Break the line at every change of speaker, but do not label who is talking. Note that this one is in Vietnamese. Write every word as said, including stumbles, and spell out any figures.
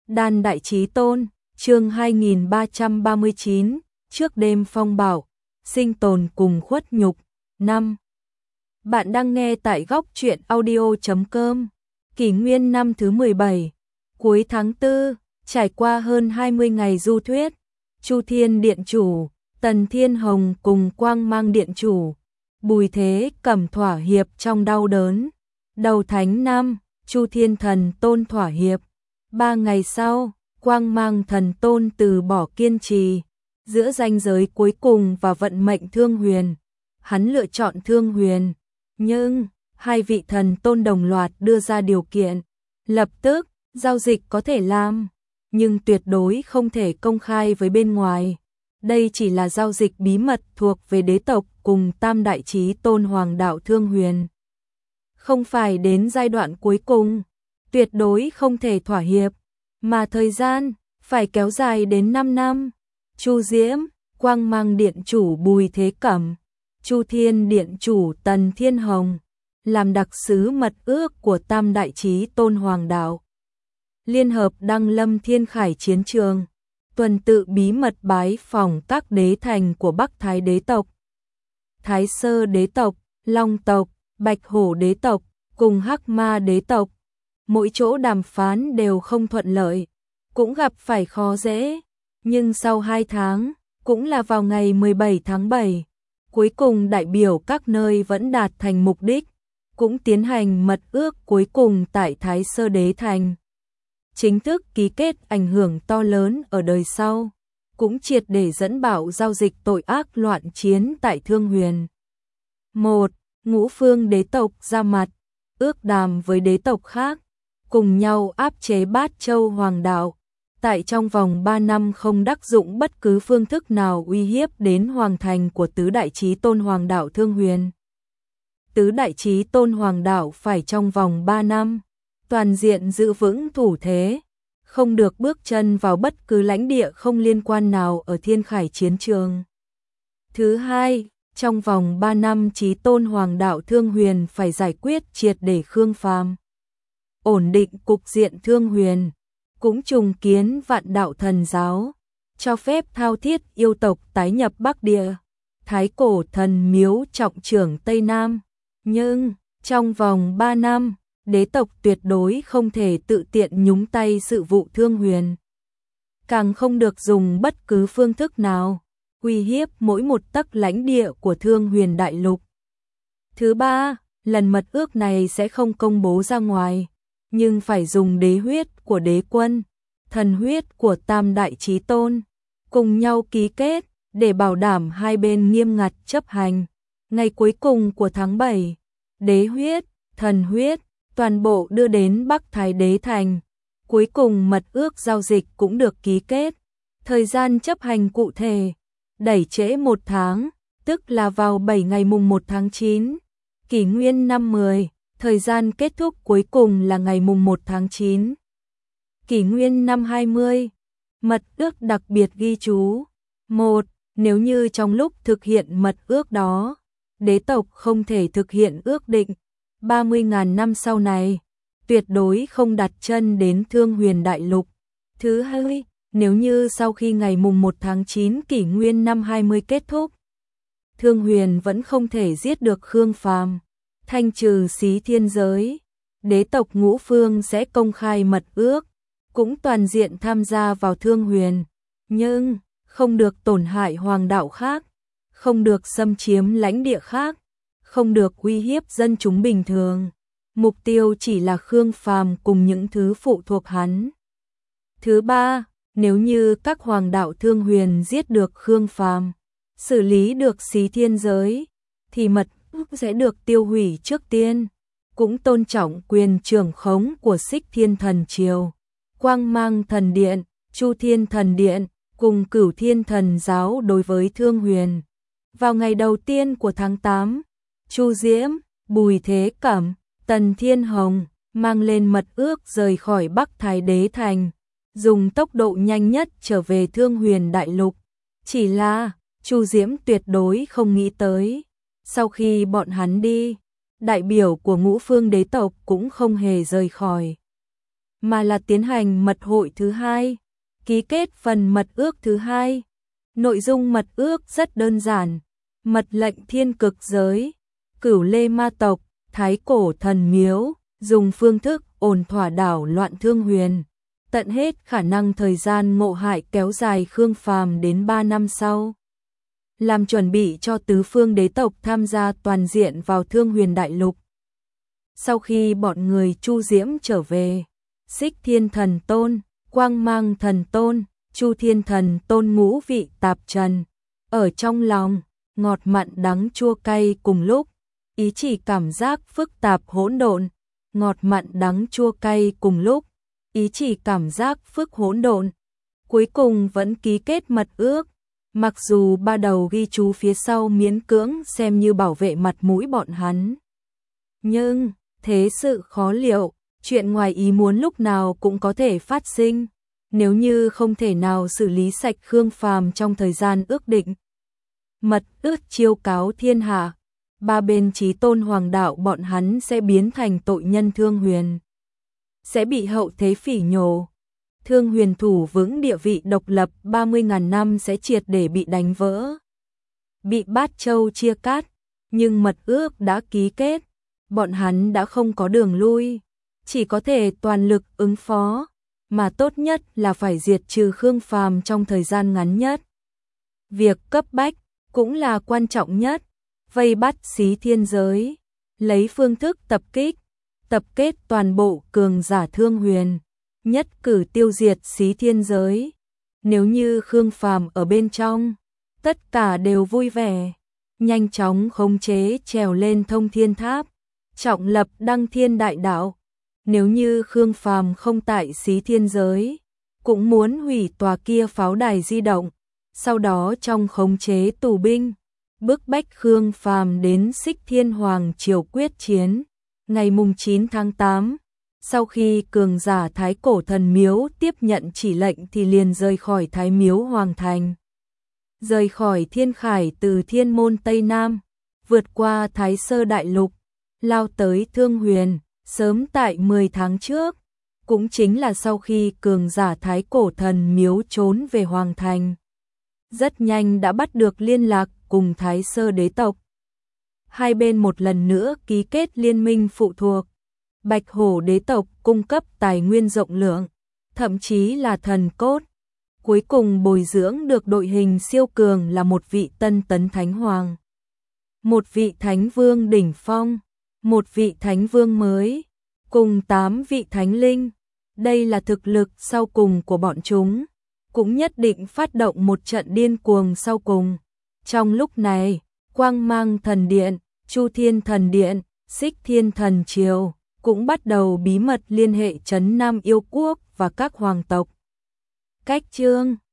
Đan Đại Chí Tôn, chương hai nghìn ba trăm ba mươi chín, trước đêm phong bạo, sinh tồn cùng khuất nhục. năm. Bạn đang nghe tại góc truyện audio chấm com. Kỷ nguyên năm thứ mười bảy, cuối tháng tư, trải qua hơn hai mươi ngày du thuyết, Chu Thiên Điện Chủ, Tần Thiên Hồng cùng Quang Mang Điện Chủ, Bùi Thế Cẩm thỏa hiệp trong đau đớn. Đầu tháng năm, Chu Thiên Thần Tôn thỏa hiệp. Ba ngày sau, Quang Mang Thần Tôn từ bỏ kiên trì, giữa ranh giới cuối cùng và vận mệnh Thương Huyền. Hắn lựa chọn Thương Huyền, nhưng hai vị thần tôn đồng loạt đưa ra điều kiện. Lập tức, giao dịch có thể làm, nhưng tuyệt đối không thể công khai với bên ngoài. Đây chỉ là giao dịch bí mật thuộc về đế tộc cùng Tam Đại Chí Tôn Hoàng đạo Thương Huyền. Không phải đến giai đoạn cuối cùng, tuyệt đối không thể thỏa hiệp, mà thời gian phải kéo dài đến năm năm. Chu Diễm, Quang Mang Điện Chủ Bùi Thế Cẩm, Chu Thiên Điện Chủ Tần Thiên Hồng, làm đặc sứ mật ước của Tam Đại Chí Tôn Hoàng đạo. Liên hợp đăng lâm thiên khải chiến trường, tuần tự bí mật bái phỏng các đế thành của Bắc Thái đế tộc, Thái Sơ đế tộc, Long tộc, Bạch Hổ đế tộc, cùng Hắc Ma đế tộc. Mỗi chỗ đàm phán đều không thuận lợi, cũng gặp phải khó dễ, nhưng sau hai tháng, cũng là vào ngày mười bảy tháng bảy, cuối cùng đại biểu các nơi vẫn đạt thành mục đích, cũng tiến hành mật ước cuối cùng tại Thái Sơ đế thành. Chính thức ký kết ảnh hưởng to lớn ở đời sau, cũng triệt để dẫn bảo giao dịch tội ác loạn chiến tại Thương Huyền. một. Ngũ phương đế tộc ra mặt, ước đàm với đế tộc khác, cùng nhau áp chế Bát Châu Hoàng đạo, tại trong vòng ba năm không đắc dụng bất cứ phương thức nào uy hiếp đến hoàng thành của Tứ Đại Chí Tôn Hoàng đạo Thương Huyền. Tứ Đại Chí Tôn Hoàng đạo phải trong vòng ba năm, toàn diện giữ vững thủ thế, không được bước chân vào bất cứ lãnh địa không liên quan nào ở thiên khải chiến trường. Thứ hai, trong vòng ba năm Chí Tôn Hoàng đạo Thương Huyền phải giải quyết triệt để Khương Phàm, ổn định cục diện Thương Huyền, cũng trùng kiến Vạn Đạo Thần giáo, cho phép thao thiết yêu tộc tái nhập Bắc Địa, Thái Cổ Thần miếu trọng trưởng Tây Nam. Nhưng, trong vòng ba năm, đế tộc tuyệt đối không thể tự tiện nhúng tay sự vụ Thương Huyền. Càng không được dùng bất cứ phương thức nào uy hiếp mỗi một tấc lãnh địa của Thương Huyền đại lục. Thứ ba, lần mật ước này sẽ không công bố ra ngoài, nhưng phải dùng đế huyết của đế quân, thần huyết của Tam Đại Chí Tôn, cùng nhau ký kết, để bảo đảm hai bên nghiêm ngặt chấp hành. Ngày cuối cùng của tháng bảy, đế huyết, thần huyết, toàn bộ đưa đến Bắc Thái đế thành. Cuối cùng mật ước giao dịch cũng được ký kết. Thời gian chấp hành cụ thể, đẩy trễ một tháng, tức là vào bảy ngày mùng một tháng chín, kỷ nguyên năm mười. Thời gian kết thúc cuối cùng là ngày mùng một tháng chín, kỷ nguyên năm hai mươi. Mật ước đặc biệt ghi chú. một. Nếu như trong lúc thực hiện mật ước đó, đế tộc không thể thực hiện ước định, ba mươi nghìn năm sau này, tuyệt đối không đặt chân đến Thương Huyền đại lục. Thứ hai, nếu như sau khi ngày mùng một tháng chín kỷ nguyên năm hai mươi kết thúc, Thương Huyền vẫn không thể giết được Khương Phàm, thanh trừ xí thiên giới, đế tộc ngũ phương sẽ công khai mật ước, cũng toàn diện tham gia vào Thương Huyền, nhưng không được tổn hại hoàng đạo khác, không được xâm chiếm lãnh địa khác, không được uy hiếp dân chúng bình thường. Mục tiêu chỉ là Khương Phàm cùng những thứ phụ thuộc hắn. Thứ ba, nếu như các hoàng đạo Thương Huyền giết được Khương Phàm, xử lý được xí thiên giới, thì mật sẽ được tiêu hủy trước tiên, cũng tôn trọng quyền trưởng khống của Xích Thiên Thần Triều, Quang Mang Thần Điện, Chu Thiên Thần Điện, cùng Cửu Thiên Thần giáo đối với Thương Huyền. Vào ngày đầu tiên của tháng tám, Chu Diễm, Bùi Thế Cẩm, Tần Thiên Hồng mang lên mật ước rời khỏi Bắc Thái đế thành, dùng tốc độ nhanh nhất trở về Thương Huyền đại lục. Chỉ là, Chu Diễm tuyệt đối không nghĩ tới, sau khi bọn hắn đi, đại biểu của ngũ phương đế tộc cũng không hề rời khỏi. mà là tiến hành mật hội thứ hai, ký kết phần mật ước thứ hai. Nội dung mật ước rất đơn giản, mật lệnh thiên cực giới, Cửu Lê ma tộc, Thái Cổ thần miếu, dùng phương thức ổn thỏa đảo loạn Thương Huyền, tận hết khả năng thời gian ngộ hại kéo dài Khương Phàm đến ba năm sau. Làm chuẩn bị cho tứ phương đế tộc tham gia toàn diện vào Thương Huyền đại lục. Sau khi bọn người Chu Diễm trở về, Xích Thiên Thần Tôn, Quang Mang Thần Tôn, Chu Thiên Thần Tôn ngũ vị tạp trần, ở trong lòng, ngọt mặn đắng chua cay cùng lúc, ý chỉ cảm giác phức tạp hỗn độn, ngọt mặn đắng chua cay cùng lúc, ý chỉ cảm giác phức hỗn độn. Cuối cùng vẫn ký kết mật ước, mặc dù ba đầu ghi chú phía sau miễn cưỡng xem như bảo vệ mặt mũi bọn hắn. Nhưng, thế sự khó liệu, chuyện ngoài ý muốn lúc nào cũng có thể phát sinh, nếu như không thể nào xử lý sạch Khương Phàm trong thời gian ước định. Mật ước chiêu cáo thiên hạ, ba bên chí tôn hoàng đạo bọn hắn sẽ biến thành tội nhân Thương Huyền, sẽ bị hậu thế phỉ nhổ. Thương Huyền thủ vững địa vị độc lập ba mươi ngàn năm sẽ triệt để bị đánh vỡ, bị Bát Châu chia cắt, nhưng mật ước đã ký kết, bọn hắn đã không có đường lui, chỉ có thể toàn lực ứng phó, mà tốt nhất là phải diệt trừ Khương Phàm trong thời gian ngắn nhất. Việc cấp bách cũng là quan trọng nhất, vây bắt Xí Thiên giới, lấy phương thức tập kích, tập kết toàn bộ cường giả Thương Huyền, nhất cử tiêu diệt Xí Thiên giới. Nếu như Khương Phàm ở bên trong, tất cả đều vui vẻ, nhanh chóng khống chế trèo lên Thông Thiên Tháp, trọng lập Đăng Thiên đại đạo. Nếu như Khương Phàm không tại Xí Thiên giới, cũng muốn hủy tòa kia pháo đài di động, sau đó trong khống chế tù binh, bức bách Khương Phàm đến Xích Thiên Hoàng triều quyết chiến. Ngày mùng chín tháng tám, sau khi cường giả Thái Cổ thần miếu tiếp nhận chỉ lệnh thì liền rời khỏi Thái Miếu Hoàng thành, rời khỏi Thiên Khải từ Thiên môn Tây Nam, vượt qua Thái Sơ đại lục, lao tới Thương Huyền. Sớm tại mười tháng trước, cũng chính là sau khi cường giả Thái Cổ thần miếu trốn về Hoàng thành, rất nhanh đã bắt được liên lạc cùng Thái Sơ đế tộc. Hai bên một lần nữa ký kết liên minh phụ thuộc. Bạch Hổ đế tộc cung cấp tài nguyên rộng lượng, thậm chí là thần cốt. Cuối cùng bồi dưỡng được đội hình siêu cường là một vị tân tấn thánh hoàng, một vị thánh vương đỉnh phong, một vị thánh vương mới, cùng tám vị thánh linh. Đây là thực lực sau cùng của bọn chúng, cũng nhất định phát động một trận điên cuồng sau cùng. Trong lúc này, Quang Mang thần điện, Chu Thiên thần điện, Xích Thiên thần triều cũng bắt đầu bí mật liên hệ trấn Nam Yêu quốc và các hoàng tộc. Cách chương